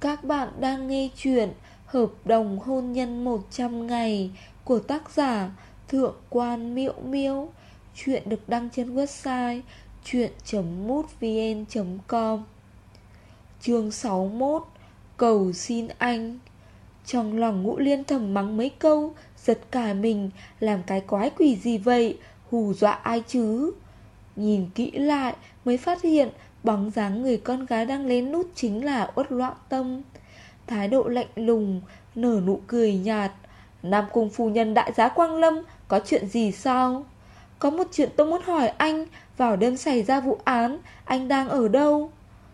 Các bạn đang nghe chuyện Hợp đồng hôn nhân 100 ngày của tác giả Thượng quan Miễu Miễu. Chuyện được đăng trên website chuyện.mútvn.com. Chương 61. Cầu xin anh. Trong lòng Ngũ Liên thầm mắng mấy câu, giật cả mình. Làm cái quái quỷ gì vậy, hù dọa ai chứ? Nhìn kỹ lại mới phát hiện bóng dáng người con gái đang lén nút chính là Uất Loạn Tâm. Thái độ lạnh lùng, nở nụ cười nhạt. Nam Cung phu nhân đại giá Quang Lâm, có chuyện gì sao? Có một chuyện tôi muốn hỏi anh. Vào đêm xảy ra vụ án, anh đang ở đâu?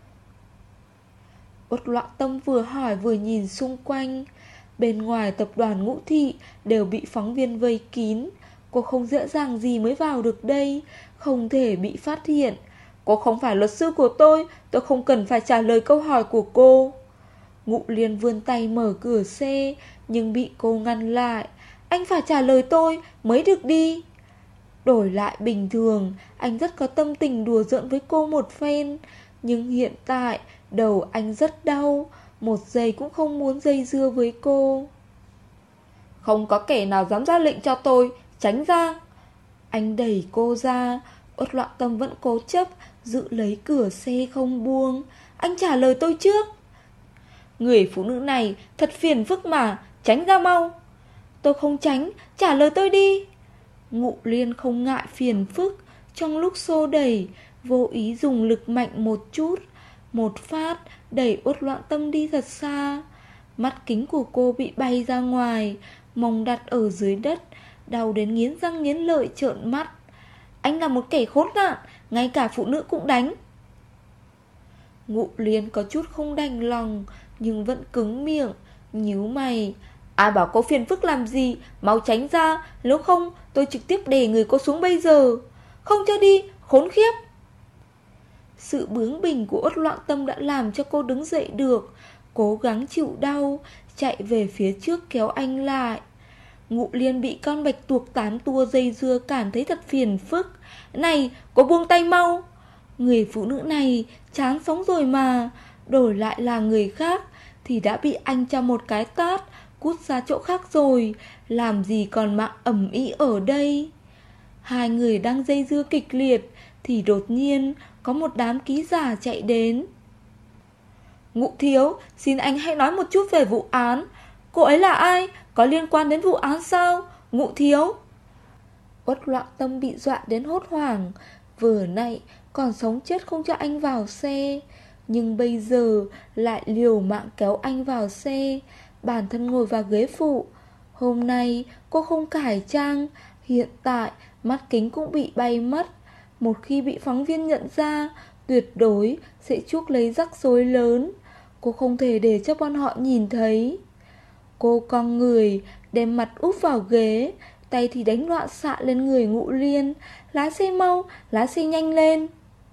Uất Loạn Tâm vừa hỏi vừa nhìn xung quanh. Bên ngoài tập đoàn Ngũ Thị đều bị phóng viên vây kín. Cô không dễ dàng gì mới vào được đây, không thể bị phát hiện. Cô không phải luật sư của tôi không cần phải trả lời câu hỏi của cô. Ngũ Liên vươn tay mở cửa xe, nhưng bị cô ngăn lại. Anh phải trả lời tôi mới được đi. Đổi lại bình thường, anh rất có tâm tình đùa giỡn với cô một phen. Nhưng hiện tại, đầu anh rất đau, một giây cũng không muốn dây dưa với cô. Không có kẻ nào dám ra lệnh cho tôi, tránh ra. Anh đẩy cô ra. Uất Loạn Tâm vẫn cố chấp, giữ lấy cửa xe không buông. Anh trả lời tôi trước. Người phụ nữ này thật phiền phức mà, tránh ra mau. Tôi không tránh, trả lời tôi đi. Ngũ Liên không ngại phiền phức. Trong lúc xô đẩy, vô ý dùng lực mạnh một chút. Một phát, đẩy Uất Loạn Tâm đi thật xa. Mắt kính của cô bị bay ra ngoài, mông đặt ở dưới đất, đau đến nghiến răng nghiến lợi trợn mắt. Anh là một kẻ khốn nạn, ngay cả phụ nữ cũng đánh. Ngũ Liên có chút không đành lòng, nhưng vẫn cứng miệng, nhíu mày. Ai bảo cô phiền phức làm gì, mau tránh ra, nếu không tôi trực tiếp đè người cô xuống bây giờ. Không cho đi, khốn khiếp. Sự bướng bỉnh của Uất Loạn Tâm đã làm cho cô đứng dậy được, cố gắng chịu đau, chạy về phía trước kéo anh lại. Ngũ Liên bị con bạch tuộc 8 tua dây dưa cảm thấy thật phiền phức. Này, cô buông tay mau. Người phụ nữ này chán sống rồi mà. Đổi lại là người khác thì đã bị anh cho một cái tát, cút ra chỗ khác rồi. Làm gì còn mạng ầm ĩ ở đây. Hai người đang dây dưa kịch liệt thì đột nhiên có một đám ký giả chạy đến. Ngũ thiếu, xin anh hãy nói một chút về vụ án. Cô ấy là ai? Có liên quan đến vụ án sao? Ngũ thiếu. Uất Loạn Tâm bị dọa đến hốt hoảng. Vừa nãy còn sống chết không cho anh vào xe, nhưng bây giờ lại liều mạng kéo anh vào xe, bản thân ngồi vào ghế phụ. Hôm nay cô không cải trang, hiện tại mắt kính cũng bị bay mất. Một khi bị phóng viên nhận ra, tuyệt đối sẽ chuốc lấy rắc rối lớn. Cô không thể để cho bọn họ nhìn thấy. Cô cong người, đem mặt úp vào ghế, tay thì đánh loạn xạ lên người Ngũ Liên. Lái xe mau, lái xe nhanh lên.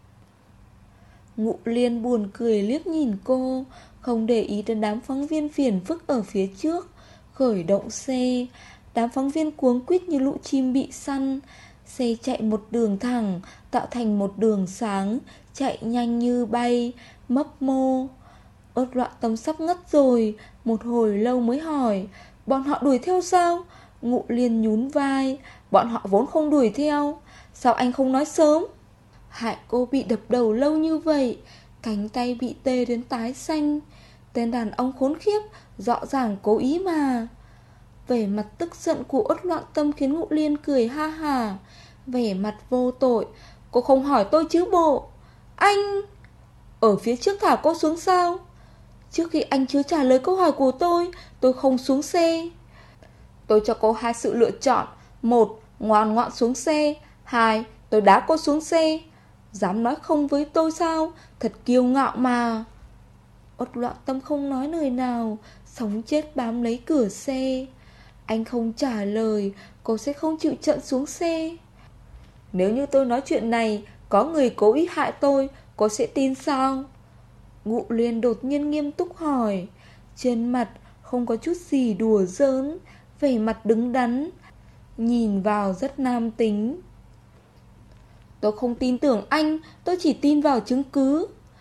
Ngũ Liên buồn cười liếc nhìn cô, không để ý đến đám phóng viên phiền phức ở phía trước. Khởi động xe. Đám phóng viên cuống quýt như lũ chim bị săn. Xe chạy một đường thẳng, tạo thành một đường sáng, chạy nhanh như bay, mấp mô. Uất Loạn Tâm sắp ngất rồi, một hồi lâu mới hỏi. Bọn họ đuổi theo sao? Ngũ Liên nhún vai. Bọn họ vốn không đuổi theo. Sao anh không nói sớm? Hại cô bị đập đầu lâu như vậy, cánh tay bị tê đến tái xanh. Tên đàn ông khốn khiếp, rõ ràng cố ý mà. Vẻ mặt tức giận của Uất Loạn Tâm khiến Ngũ Liên cười ha hả. Vẻ mặt vô tội. Cô không hỏi tôi chứ bộ. Anh... Ở phía trước thả cô xuống sao? Trước khi anh chưa trả lời câu hỏi của tôi không xuống xe. Tôi cho cô hai sự lựa chọn. Một, ngoan ngoãn xuống xe. Hai, tôi đá cô xuống xe. Dám nói không với tôi sao? Thật kiêu ngạo mà. Uất Loạn Tâm không nói lời nào, sống chết bám lấy cửa xe. Anh không trả lời, cô sẽ không chịu trận xuống xe. Nếu như tôi nói chuyện này có người cố ý hại tôi, cô sẽ tin sao? Ngũ Liên đột nhiên nghiêm túc hỏi. Trên mặt không có chút gì đùa giỡn, vẻ mặt đứng đắn, nhìn vào rất nam tính. Tôi không tin tưởng anh, tôi chỉ tin vào chứng cứ.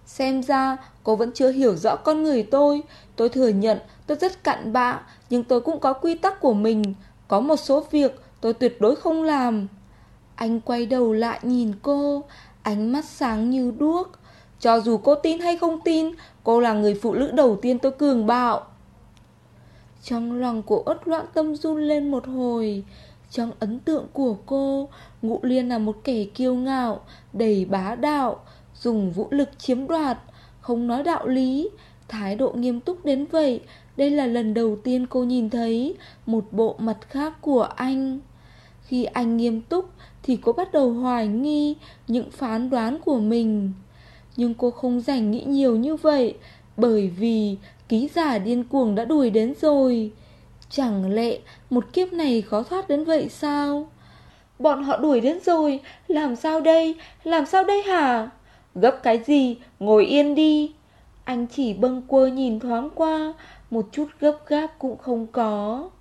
Xem ra cô vẫn chưa hiểu rõ con người tôi. Tôi thừa nhận tôi rất cặn bã, nhưng tôi cũng có quy tắc của mình. Có một số việc tôi tuyệt đối không làm. Anh quay đầu lại nhìn cô, ánh mắt sáng như đuốc. Cho dù cô tin hay không tin, cô là người phụ nữ đầu tiên tôi cường bạo. Trong lòng của Uất Loạn Tâm run lên một hồi. Trong ấn tượng của cô, Ngũ Liên là một kẻ kiêu ngạo, đầy bá đạo, dùng vũ lực chiếm đoạt, không nói đạo lý, thái độ nghiêm túc đến vậy. Đây là lần đầu tiên cô nhìn thấy một bộ mặt khác của anh. Khi anh nghiêm túc thì cô bắt đầu hoài nghi những phán đoán của mình. Nhưng cô không rảnh nghĩ nhiều như vậy, bởi vì ký giả điên cuồng đã đuổi đến rồi. Chẳng lẽ một kiếp này khó thoát đến vậy sao? Bọn họ đuổi đến rồi, làm sao đây? Làm sao đây hả? Gấp cái gì? Ngồi yên đi. Anh chỉ bâng quơ nhìn thoáng qua, một chút gấp gáp cũng không có.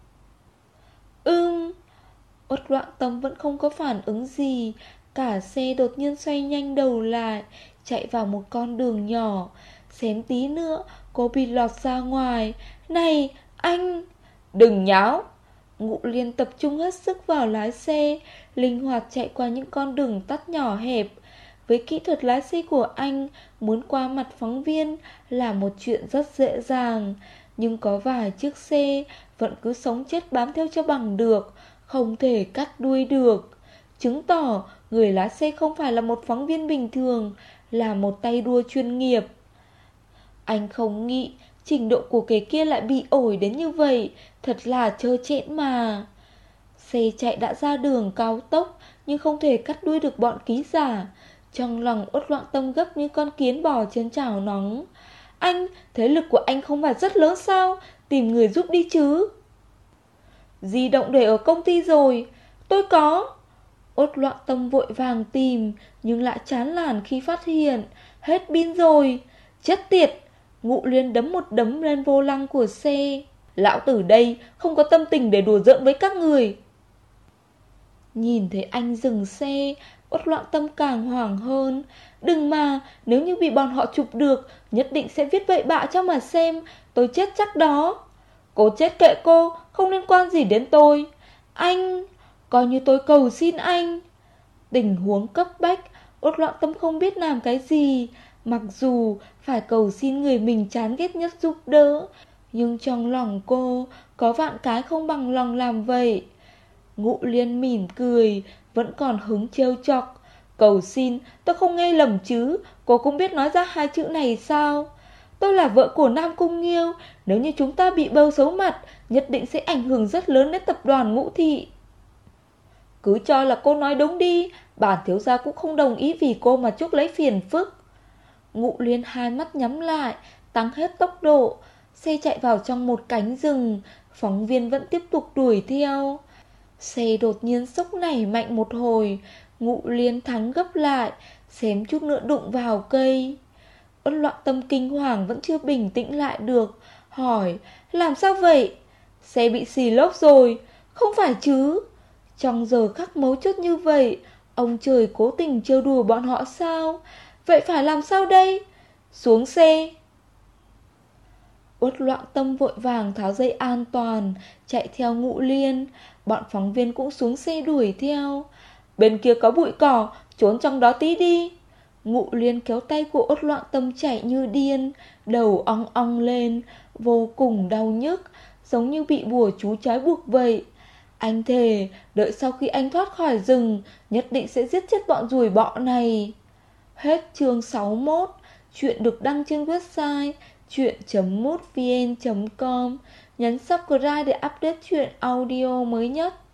Uất Loạn Tâm vẫn không có phản ứng gì. Cả xe đột nhiên xoay nhanh đầu lại, chạy vào một con đường nhỏ. Xém tí nữa cô bị lọt ra ngoài. Này anh! Đừng nháo! Ngũ Liên tập trung hết sức vào lái xe, linh hoạt chạy qua những con đường tắt nhỏ hẹp. Với kỹ thuật lái xe của anh, muốn qua mặt phóng viên là một chuyện rất dễ dàng. Nhưng có vài chiếc xe vẫn cứ sống chết bám theo cho bằng được, không thể cắt đuôi được. Chứng tỏ người lái xe không phải là một phóng viên bình thường, là một tay đua chuyên nghiệp. Anh không nghĩ trình độ của kẻ kia lại bị ổi đến như vậy, thật là trơ trẽn mà. Xe chạy đã ra đường cao tốc, nhưng không thể cắt đuôi được bọn ký giả. Trong lòng Uất Loạn Tâm gấp như con kiến bò trên chảo nóng. Anh, thế lực của anh không phải rất lớn sao? Tìm người giúp đi chứ. Di động để ở công ty rồi. Tôi có. Uất Loạn Tâm vội vàng tìm, nhưng lại chán nản khi phát hiện hết pin rồi. Chết tiệt! Ngũ Liên đấm một đấm lên vô lăng của xe. Lão tử đây không có tâm tình để đùa giỡn với các người. Nhìn thấy anh dừng xe, Uất Loạn Tâm càng hoảng hơn. Đừng mà, nếu như bị bọn họ chụp được, nhất định sẽ viết bậy bạ cho mà xem. Tôi chết chắc đó. Cô chết kệ cô, không liên quan gì đến tôi. Anh, coi như tôi cầu xin anh. Tình huống cấp bách, Uất Loạn Tâm không biết làm cái gì. Mặc dù phải cầu xin người mình chán ghét nhất giúp đỡ, nhưng trong lòng cô có vạn cái không bằng lòng làm vậy. Ngũ Liên mỉm cười, vẫn còn hứng trêu chọc. Cầu xin, tôi không nghe lầm chứ? Cô cũng biết nói ra hai chữ này sao? Tôi là vợ của Nam Cung Nghiêu. Nếu như chúng ta bị bâu xấu mặt, nhất định sẽ ảnh hưởng rất lớn đến tập đoàn Ngũ Thị. Cứ cho là cô nói đúng đi, bản thiếu gia cũng không đồng ý vì cô mà chuốc lấy phiền phức. Ngũ Liên hai mắt nhắm lại, tăng hết tốc độ. Xe chạy vào trong một cánh rừng, phóng viên vẫn tiếp tục đuổi theo. Xe đột nhiên sốc nảy mạnh một hồi, Ngũ Liên thắng gấp lại, xém chút nữa đụng vào cây. Uất Loạn Tâm kinh hoàng vẫn chưa bình tĩnh lại được, hỏi, làm sao vậy? Xe bị xì lốp rồi. Không phải chứ? Trong giờ khắc mấu chốt như vậy, ông trời cố tình trêu đùa bọn họ sao? Vậy phải làm sao đây? Xuống xe. Uất Loạn Tâm vội vàng tháo dây an toàn, chạy theo Ngũ Liên. Bọn phóng viên cũng xuống xe đuổi theo. Bên kia có bụi cỏ, trốn trong đó tí đi. Ngũ Liên kéo tay của Uất Loạn Tâm chạy như điên, đầu ong ong lên, vô cùng đau nhức, giống như bị bùa chú trói buộc vậy. Anh thề, đợi sau khi anh thoát khỏi rừng, nhất định sẽ giết chết bọn ruồi bọ này. Hết chương 61. Chuyện được đăng trên website chuyện.mútvn.com. Nhấn subscribe để update chuyện audio mới nhất.